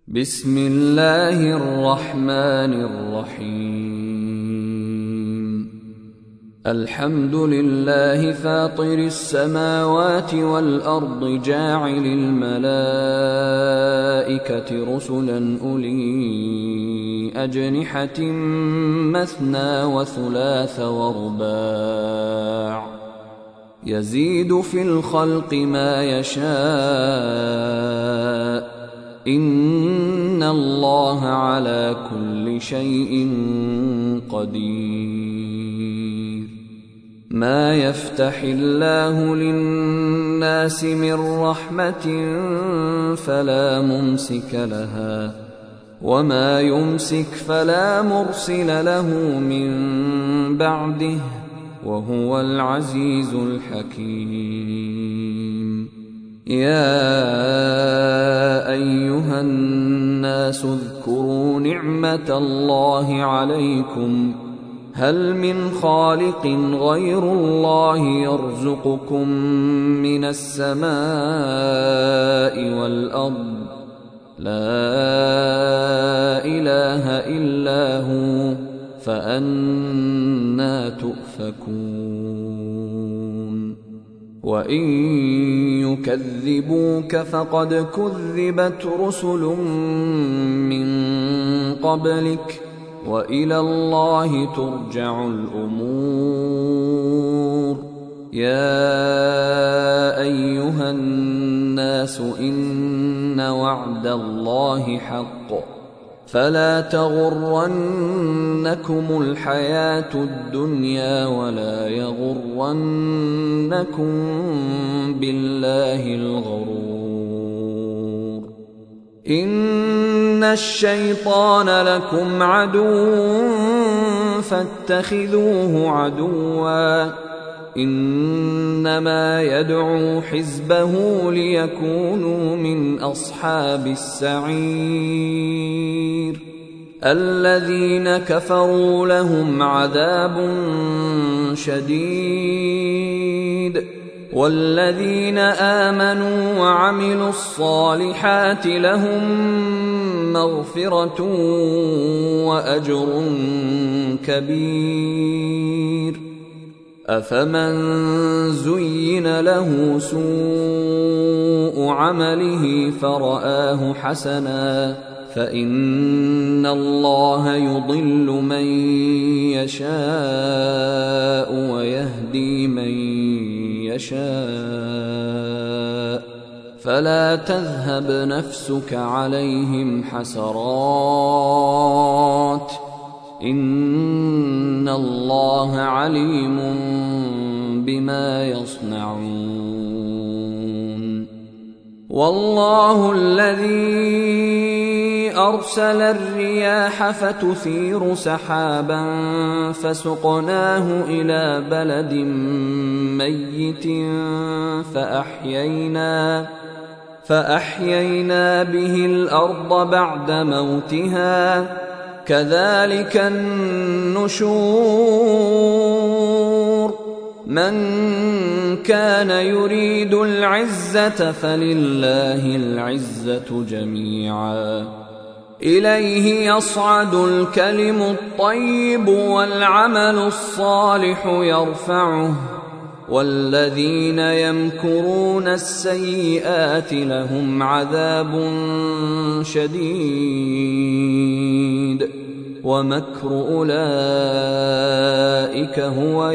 بسم الله الرحمن الرحيم. الحمد لله فاطر السماوات والأرض جاعل الملائكة رسلا أولي أجنحة مثنى وثلاث ورباع يزيد في الخلق ما يشاء إن الله على كل شيء قدير. ما يفتح الله للناس من رحمة فلا ممسك لها وما يمسك فلا مرسل له من بعده وهو العزيز الحكيم. يا أيها الناس اذكروا نعمة الله عليكم هل من خالق غير الله يرزقكم من السماء والأرض لا إله إلا هو فأنى تؤفكون. وإن يكذبوك فقد كذبت رسل من قبلك وإلى الله ترجع الأمور. يا أيها الناس إن وعد الله حق فلا تغرنكم الحياة الدنيا ولا يغرنكم بالله الغرور. إن الشيطان لكم عدو فاتخذوه عدوا إنما يدعو حزبه ليكونوا من أصحاب السعير. الذين كفروا لهم عذاب شديد والذين آمنوا وعملوا الصالحات لهم مغفرة وأجر كبير. أفمن زين له سوء عمله فرآه حسنا فإن الله يضل من يشاء ويهدي من يشاء فلا تذهب نفسك عليهم حسرات إن الله عليم بما يصنعون. والله الذي أرسل الرياح فتثير سحابا فسقناه إلى بلد ميت فأحيينا به الأرض بعد موتها كذلك النشور. من كان يريد العزة فلله العزة جميعا إليه يصعد الكلم الطيب والعمل الصالح يرفعه والذين يمكرون السيئات لهم عذاب شديد ومكر أولئك هو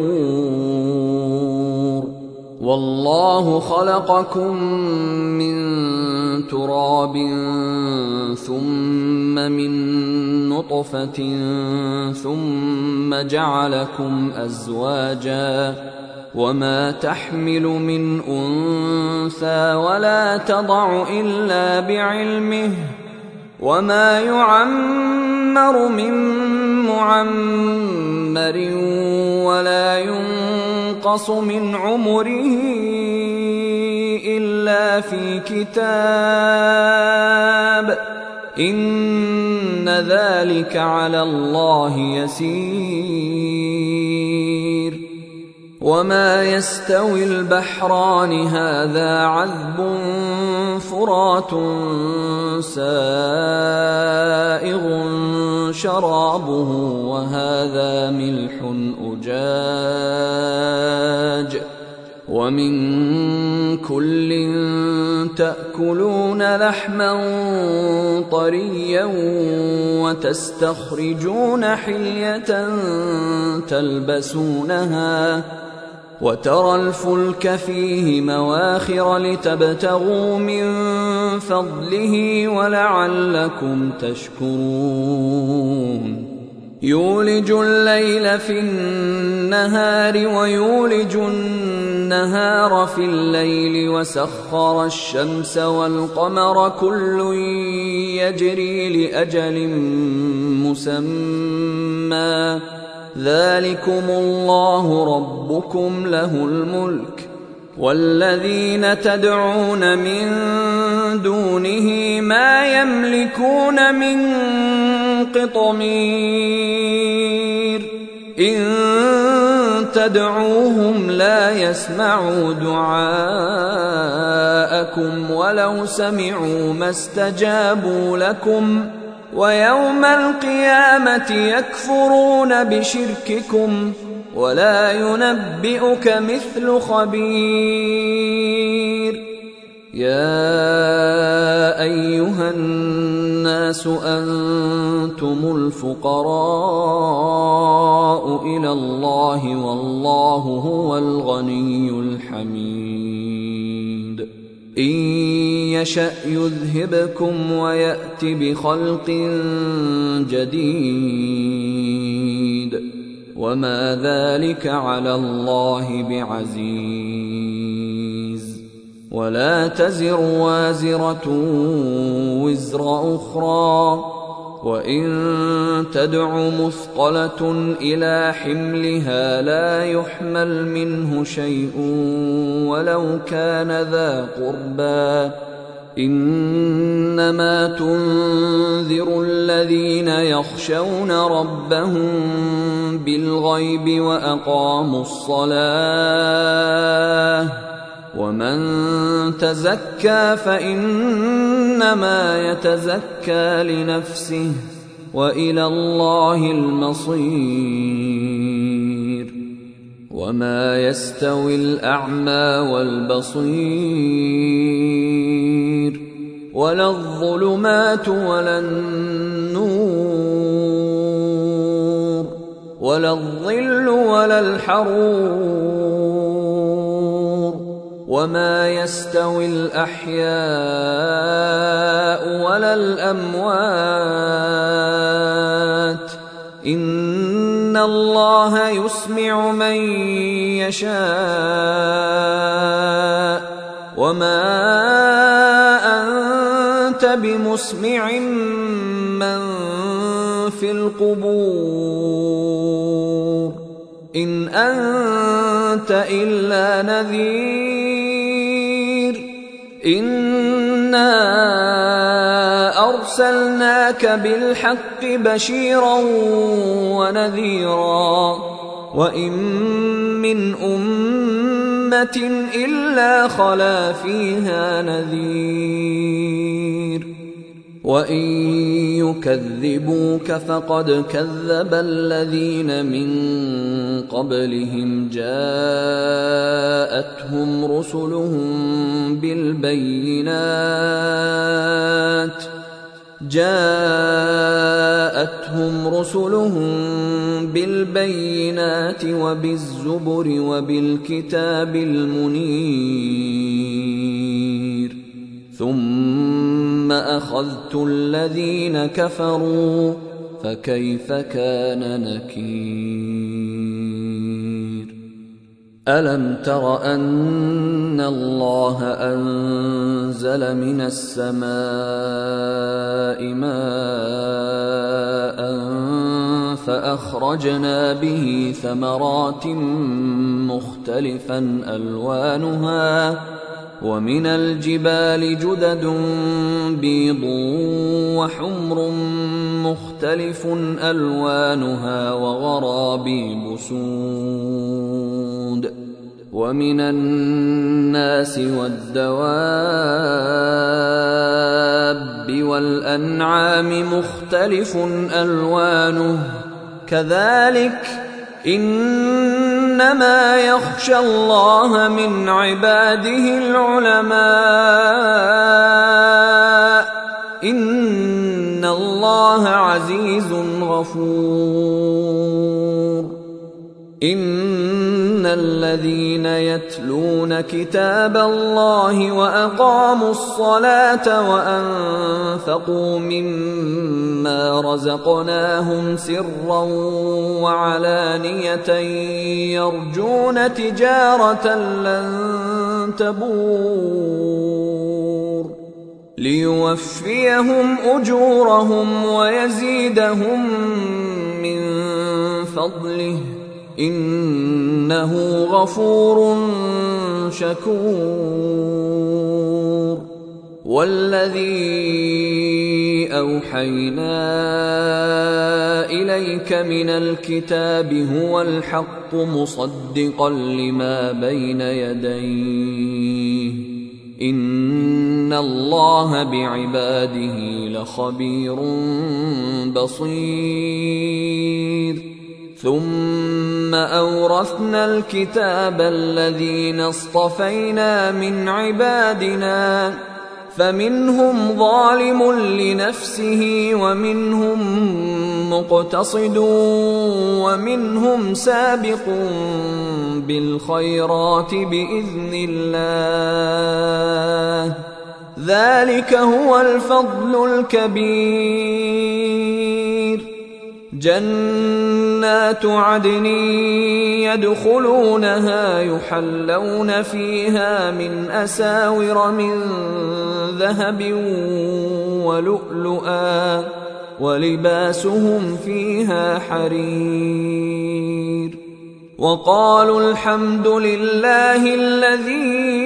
يبور. والله خلقكم من تراب ثم من نطفة ثم جعلكم أزواجا وما تحمل من أنثى ولا تضع إلا بعلمه وما يعمر من معمر ولا ينقص من عمره إلا في كتاب إن ذلك على الله يسير. وما يستوي البحران هذا عذب فرات سائغ شرابه وهذا ملح أجاج ومن كل تأكلون لحما طريا وتستخرجون حلية تلبسونها وترى الفلك فيه مواخر لتبتغوا من فضله ولعلكم تشكرون يولج الليل في النهار ويولج النهار في الليل وسخر الشمس والقمر كل يجري لأجل مسمى ذلكم الله ربكم له الملك والذين تدعون من دونه ما يملكون من قطمير إن تدعوهم لا يسمعوا دعاءكم ولو سمعوا ما استجابوا لكم ويوم القيامة يكفرون بشرككم ولا ينبئك مثل خبير يا أيها الناس أنتم الفقراء إلى الله والله هو الغني الحميد إن يشأ يذهبكم ويأت بخلق جديد وما ذلك على الله بعزيز ولا تزر وازرة وزر أخرى وإن تدع مثقلة إلى حملها لا يحمل منه شيء ولو كان ذا قربى إنما تنذر الذين يخشون ربهم بالغيب وأقاموا الصلاة ومن تزكى فإنما يتزكى لنفسه وإلى الله المصير وما يستوي الأعمى والبصير ولا الظلمات ولا النور ولا الظل ولا الحرور وما يستوي الأحياء ولا الأموات إن الله يسمع من يشاء وما أنت بمسمع من في القبور إن أنت إلا نذير إنا أرسلناك بالحق بشيرا ونذيرا وإن من أمة إلا خلا فيها نذير وإن يكذبوك فقد كذب الذين من قبلهم جاءتهم رسلهم بالبينات وبالزبر وبالكتاب المنير ثم أخذت الذين كفروا فكيف كان نكير ألم تر أن الله أنزل من السماء ماء فأخرجنا به ثمرات مختلفا ألوانها ومن الجبال جدد بيض وحمر مختلف ألوانها وغرابيب سود ومن الناس والدواب والأنعام مختلف ألوانه كذلك إنما يخشى الله من عباده العلماء إن الله عزيز غفور. إن الذين يتلون كتاب الله وأقاموا الصلاة وأنفقوا مما رزقناهم سرا وعلانية يرجون تجارة لن تبور ليوفيهم أجورهم ويزيدهم من فضله إنه غفور شكور. والذي أوحينا إليك من الكتاب هو الحق مصدقا لما بين يديه إن الله بعباده لخبير بصير. ثم أورثنا الكتاب الذين اصطفينا من عبادنا فمنهم ظالم لنفسه ومنهم مقتصد ومنهم سابق بالخيرات بإذن الله ذلك هو الفضل الكبير. جنات عدن يدخلونها يحلون فيها من أساور من ذهب ولؤلؤا ولباسهم فيها حرير. وقالوا الحمد لله الذي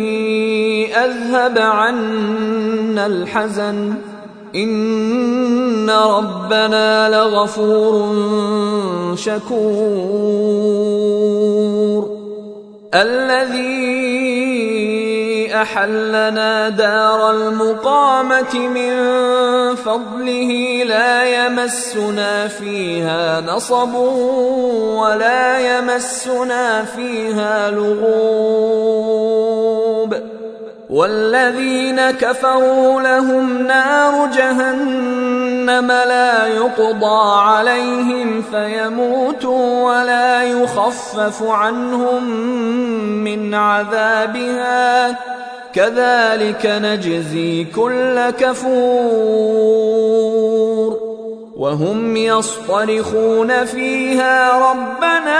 أذهب عنا الحزن إن ربنا لغفور شكور. الذي أحلنا دار المقامة من فضله لا يمسنا فيها نصب ولا يمسنا فيها لغوب. والذين كفروا لهم نار جهنم لا يقضى عليهم فيموتوا ولا يخفف عنهم من عذابها كذلك نجزي كل كفور. وهم يصطرخون فيها ربنا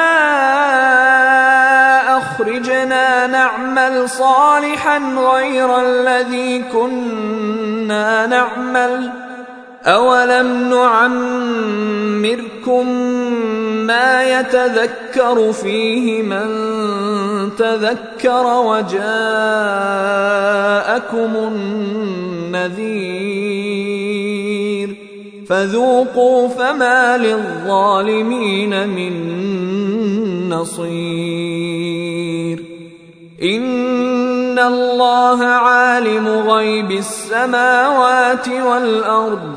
أخرجنا نعمل صالحا غير الذي كنا نعمل أولم نعمركم ما يتذكر فيه من تذكر وجاءكم النذير فذوقوا فما للظالمين من نصير. إن الله عالم غيب السماوات والأرض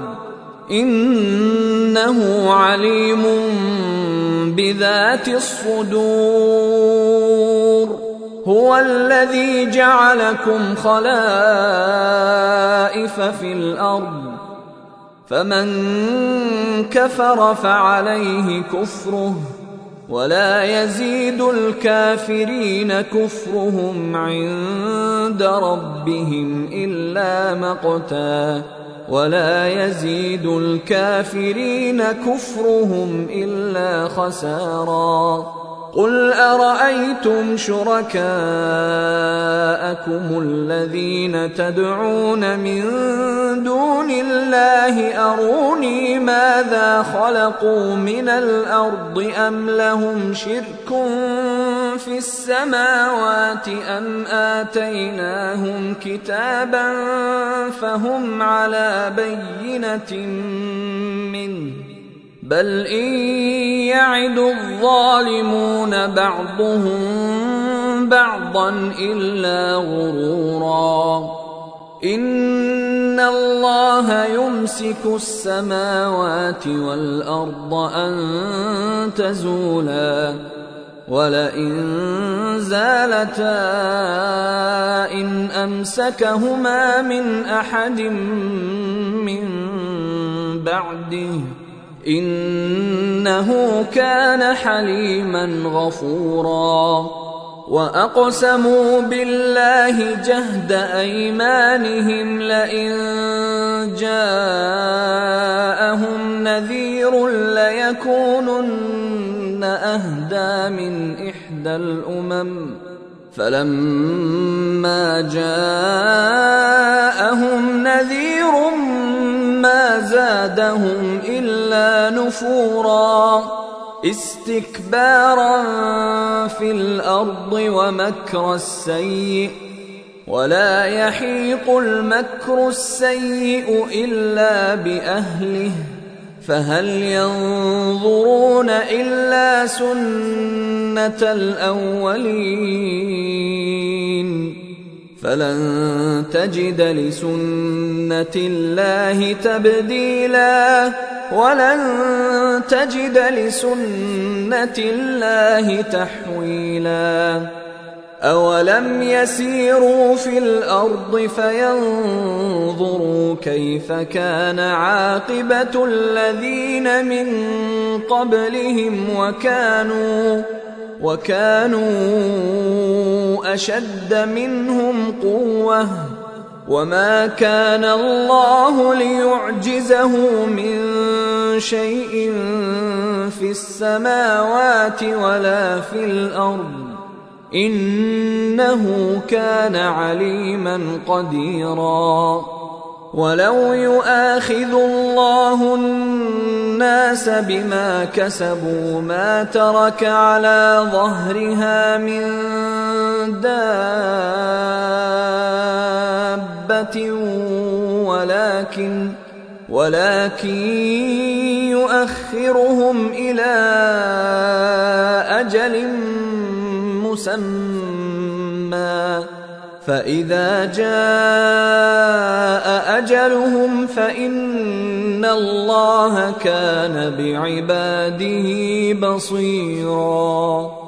إنه عليم بذات الصدور. هو الذي جعلكم خلائف في الأرض فمن كفر فعليه كفره ولا يزيد الكافرين كفرهم عند ربهم إلا مقتا ولا يزيد الكافرين كفرهم إلا خسارا. قل أرأيتم شركاءكم الذين تدعون من دون الله أروني ماذا خلقوا من الأرض أم لهم شرك في السماوات أم آتيناهم كتابا فهم على بينة منه بل إن يعد الظالمون بعضهم بعضا إلا غرورا إن الله يمسك السماوات والأرض أن تزولا ولئن زالتا إن أمسكهما من أحد من بعده إنه كان حليما غفورا وأقسموا بالله جهد أيمانهم لئن جاءهم نذير ليكونن أهدى من إحدى الأمم فلما جاءهم نذير ما زادهم إلا نفورا استكبارا في الأرض ومكر السيء ولا يحيق المكر السيء إلا بأهله فهل ينظرون إلا سنة الأولين فلن تجد لسنة الله تبديلا ولن تجد لسنة الله تحويلا أولم يسيروا في الأرض فينظروا كيف كان عاقبة الذين من قبلهم وكانوا أشد منهم قوة وما كان الله ليعجزه من شيء في السماوات ولا في الأرض إنه كان عليما قديرا ولو يؤاخذ الله الناس بما كسبوا ما ترك على ظهرها من دابة ولكن يؤخرهم إلى أجل مسمى فإذا جاء أجلهم فإن الله كان بعباده بصيرا